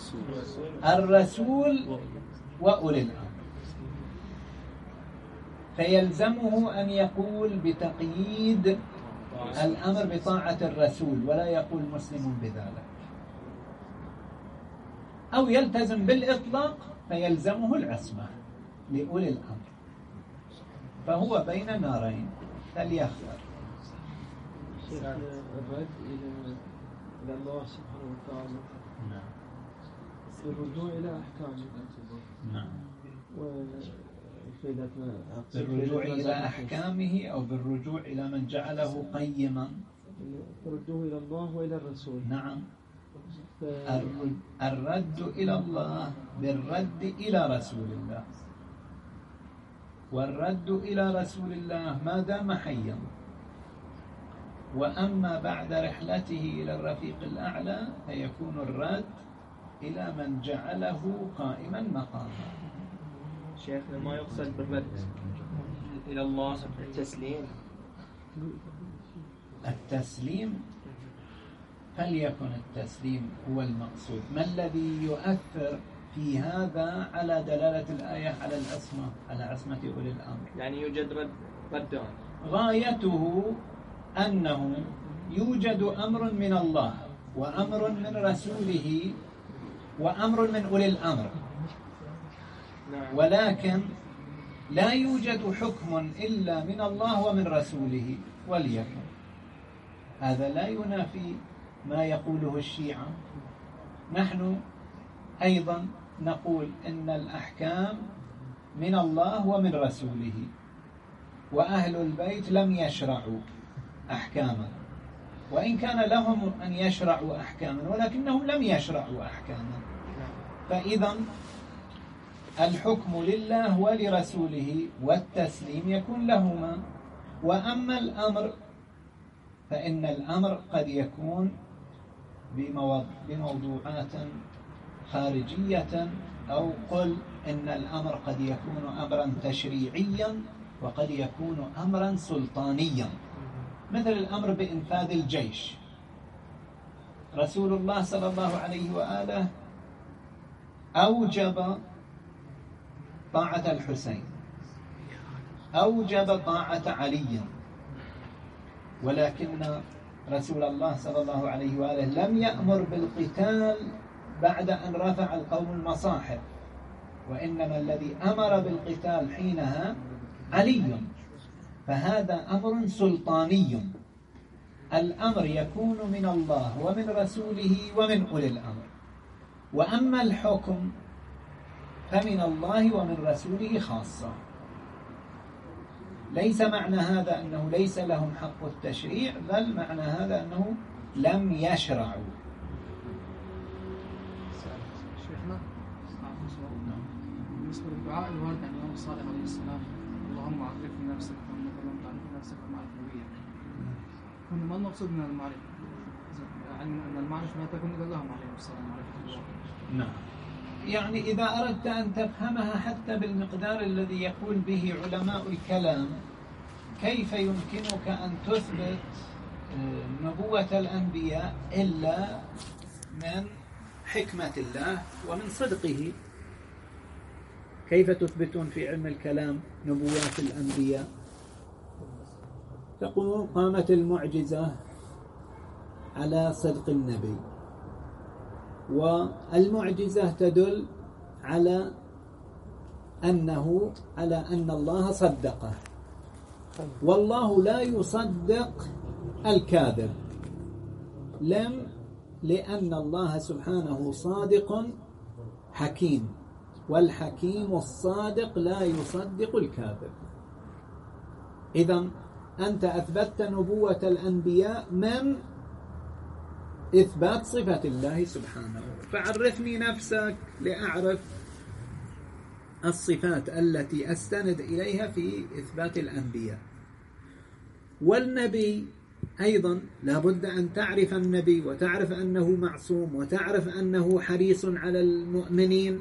الرسول وأولي الأمر. فيلزمه أن يقول بتقييد الأمر بطاعة الرسول ولا يقول مسلم بذلك، أو يلتزم بالإطلاق فيلزمه العصمة لأولي الأمر، فهو بين نارين فليختار. الرد إلى إلى الله سبحانه وتعالى، نعم، الرجوع إلى أحكامه، نعم، بالرجوع إلى أحكامه أو بالرجوع إلى من جعله قيما، الرجوع إلى الله وإلى الرسول. نعم، الرد إلى الله بالرد إلى رسول الله، والرد إلى رسول الله ما دام حيا، وأما بعد رحلته إلى الرفيق الأعلى فيكون الرد إلى من جعله قائما مقاما. شيخنا ما يقصد بالرد إلى الله التسليم؟ التسليم فليكن التسليم هو المقصود. ما الذي يؤثر في هذا على دلالة الآية على العصمة، على عصمة أولي الأمر؟ يعني يوجد رد ردان، غايته أنه يوجد أمر من الله وأمر من رسوله وأمر من أولي الأمر، ولكن لا يوجد حكم إلا من الله ومن رسوله وليكن. هذا لا ينافي ما يقوله الشيعة. نحن أيضا نقول إن الأحكام من الله ومن رسوله، وأهل البيت لم يشرعوا أحكاما، وإن كان لهم أن يشرعوا أحكاما ولكنهم لم يشرعوا أحكاما. فإذا الحكم لله ولرسوله والتسليم يكون لهما. وأما الأمر فإن الأمر قد يكون بموضوعات خارجية، أو قل إن الأمر قد يكون أمرا تشريعيا وقد يكون أمرا سلطانيا، مثل الأمر بإنفاذ الجيش. رسول الله صلى الله عليه وآله أوجب طاعة الحسين، أوجب طاعة علي، ولكن رسول الله صلى الله عليه وآله لم يأمر بالقتال بعد أن رفع القوم المصاحف، وإنما الذي أمر بالقتال حينها علي، فهذا أمر سلطاني. الأمر يكون من الله ومن رسوله ومن أولي الأمر، وأما الحكم فمن الله ومن رسوله خاصة. ليس معنى هذا أنه ليس لهم حق التشريع، بل معنى هذا أنه لم يشرعوا. شيخنا بالنسبة للدعاء الوارد عن الإمام الصادق عليه السلام، اللهم عرفني نفسك وإنك لم تعرف نفسك ومعرفة نبيك، هنا ما المقصود من المعرفة؟ يعني أن المعرفة لا تكون إلا لهم عليهم السلام معرفة الله. نعم، يعني إذا أردت أن تفهمها حتى بالمقدار الذي يقول به علماء الكلام، كيف يمكنك أن تثبت نبوة الأنبياء إلا من حكمة الله ومن صدقه؟ كيف تثبتون في علم الكلام نبوات الأنبياء؟ تقولون قامت المعجزة على صدق النبي، والمعجزة تدل على أنه على أن الله صدقه، والله لا يصدق الكاذب، لم لأن الله سبحانه صادق حكيم، والحكيم الصادق لا يصدق الكاذب. إذن أنت أثبتت نبوة الأنبياء من إثبات صفة الله سبحانه، فعرفني نفسك لأعرف الصفات التي أستند إليها في إثبات الأنبياء. والنبي أيضا لابد أن تعرف النبي، وتعرف أنه معصوم، وتعرف أنه حريص على المؤمنين،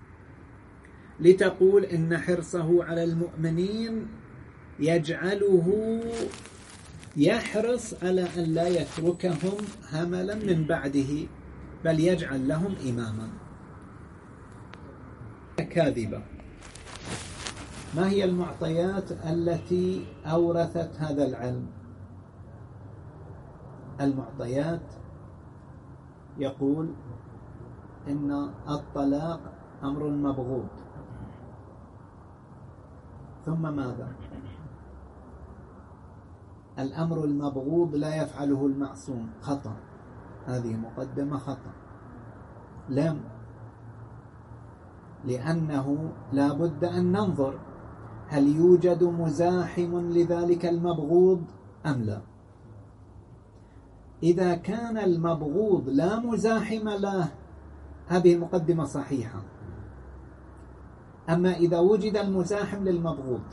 لتقول إن حرصه على المؤمنين يجعله يحرص على أن لا يتركهم هملا من بعده، بل يجعل لهم إماما. كاذبة ما هي المعطيات التي أورثت هذا العلم؟ المعطيات يقول إن الطلاق أمر مبغوض، ثم ماذا؟ الأمر المبغوض لا يفعله المعصوم، خطأ. هذه مقدمة خطأ. لم، لأنه لا بد أن ننظر هل يوجد مزاحم لذلك المبغوض أم لا. إذا كان المبغوض لا مزاحم له هذه المقدمة صحيحة. أما إذا وجد المزاحم للمبغوض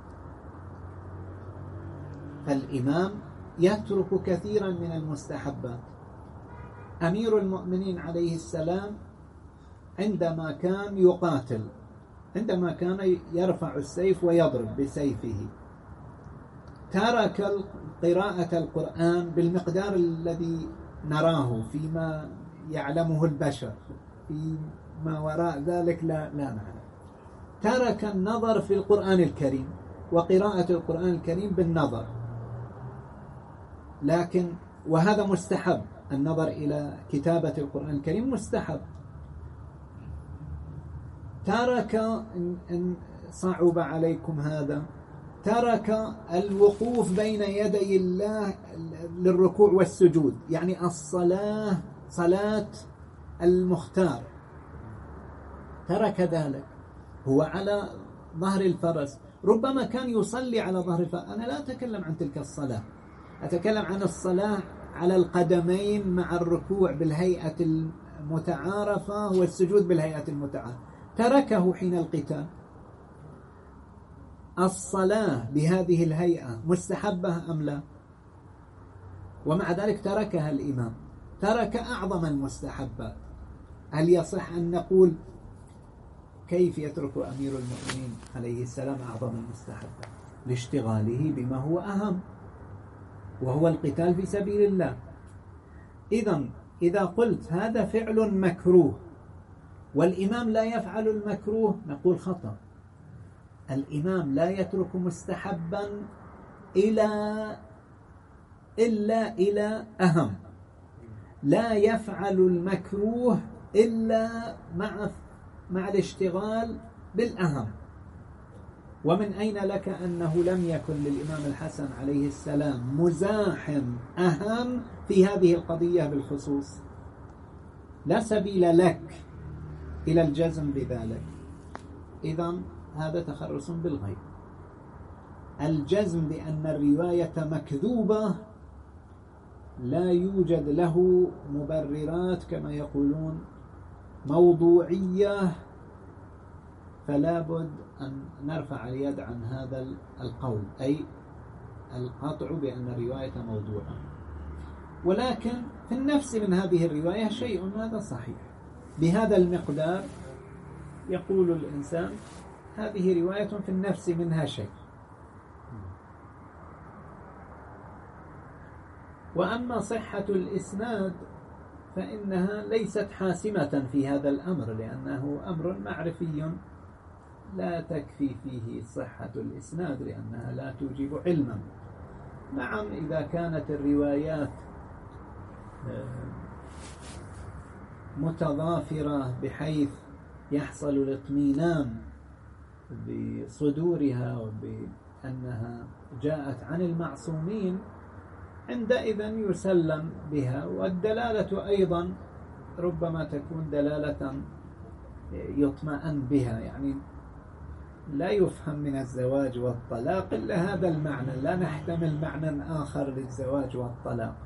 فالإمام يترك كثيرا من المستحبات. أمير المؤمنين عليه السلام عندما كان يقاتل، عندما كان يرفع السيف ويضرب بسيفه، ترك قراءة القرآن بالمقدار الذي نراه فيما يعلمه البشر، فيما وراء ذلك لا, لا نعلم. ترك النظر في القرآن الكريم وقراءة القرآن الكريم بالنظر، لكن وهذا مستحب، النظر إلى كتابة القرآن الكريم مستحب. ترك، إن صعب عليكم هذا، ترك الوقوف بين يدي الله للركوع والسجود، يعني الصلاة، صلاة المختار، ترك ذلك. هو على ظهر الفرس، ربما كان يصلي على ظهر الفرس. أنا لا أتكلم عن تلك الصلاة، أتكلم عن الصلاة على القدمين مع الركوع بالهيئة المتعارفة والسجود بالهيئة المتعارفة، تركه حين القتال. الصلاة بهذه الهيئة مستحبة أم لا؟ ومع ذلك تركها الإمام، ترك أعظم المستحبات. هل يصح أن نقول كيف يترك أمير المؤمنين عليه السلام أعظم المستحبات؟ لاشتغاله بما هو أهم، وهو القتال في سبيل الله. إذن إذا قلت هذا فعل مكروه والإمام لا يفعل المكروه، نقول خطأ. الإمام لا يترك مستحبا إلى إلا إلى أهم، لا يفعل المكروه إلا مع مع الاشتغال بالأهم. ومن أين لك أنه لم يكن للإمام الحسن عليه السلام مزاحم أهم في هذه القضية بالخصوص؟ لا سبيل لك إلى الجزم بذلك. إذن هذا تخرص بالغيب. الجزم بأن الرواية مكذوبة لا يوجد له مبررات كما يقولون موضوعية، فلا بد أن نرفع اليد عن هذا القول، أي القطع بأن الرواية موضوعة. ولكن في النفس من هذه الرواية شيء، هذا صحيح، بهذا المقدار يقول الإنسان هذه رواية في النفس منها شيء. وأما صحة الإسناد فإنها ليست حاسمة في هذا الأمر، لأنه أمر معرفي لا تكفي فيه صحة الإسناد، لأنها لا توجب علما. نعم، إذا كانت الروايات متضافرة بحيث يحصل الاطمئنان بصدورها وبأنها جاءت عن المعصومين، عندئذ يسلم بها. والدلالة أيضا ربما تكون دلالة يطمئن بها، يعني لا يفهم من الزواج والطلاق إلا هذا المعنى، لا نحتمل معنى آخر للزواج والطلاق.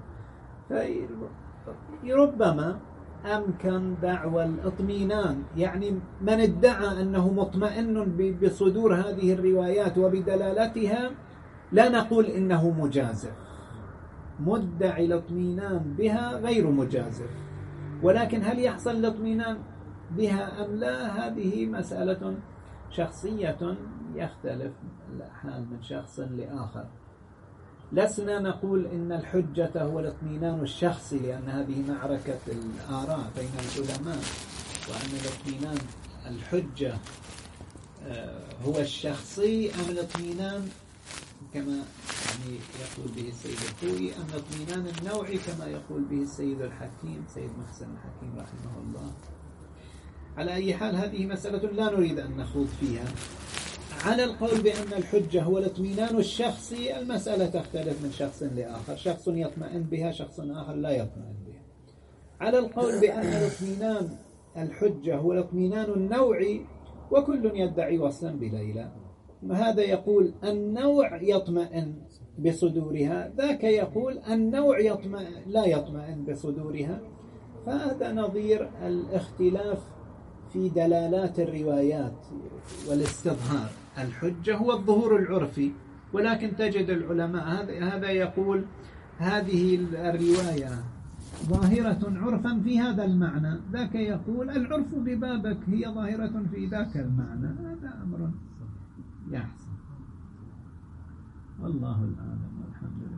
فربما أمكن دعوى الاطمئنان، يعني من ادعى أنه مطمئن بصدور هذه الروايات وبدلالتها لا نقول إنه مجازف، مدعي الاطمئنان بها غير مجازف. ولكن هل يحصل الاطمئنان بها أم لا، هذه مسألة شخصية يختلف الحال من شخص لآخر. لسنا نقول إن الحجة هو الاطمئنان الشخصي، لأن هذه معركة الآراء بين العلماء، وأن الاطمئنان الحجة هو الشخصي أم الاطمئنان كما يعني يقول به السيد الخوئي، أم الاطمئنان النوعي كما يقول به السيد الحكيم سيد محسن الحكيم رحمه الله. على أي حال هذه مسألة لا نريد أن نخوض فيها. على القول بأن الحجة هو الاطمئنان الشخصي المسألة تختلف من شخص لآخر، شخص يطمئن بها شخص آخر لا يطمئن بها. على القول بأن الاطمئنان الحجة هو الاطمئنان النوعي وكل يدعي وصلا بليلى، هذا يقول النوع يطمئن بصدورها، ذاك يقول النوع يطمئن لا يطمئن بصدورها، فهذا نظير الاختلاف في دلالات الروايات والاستظهار. الحجة هو الظهور العرفي، ولكن تجد العلماء هذا يقول هذه الرواية ظاهرة عرفا في هذا المعنى، ذاك يقول العرف ببابك هي ظاهرة في ذاك المعنى، هذا أمر يحسن. والله الأعلم والحمد لله.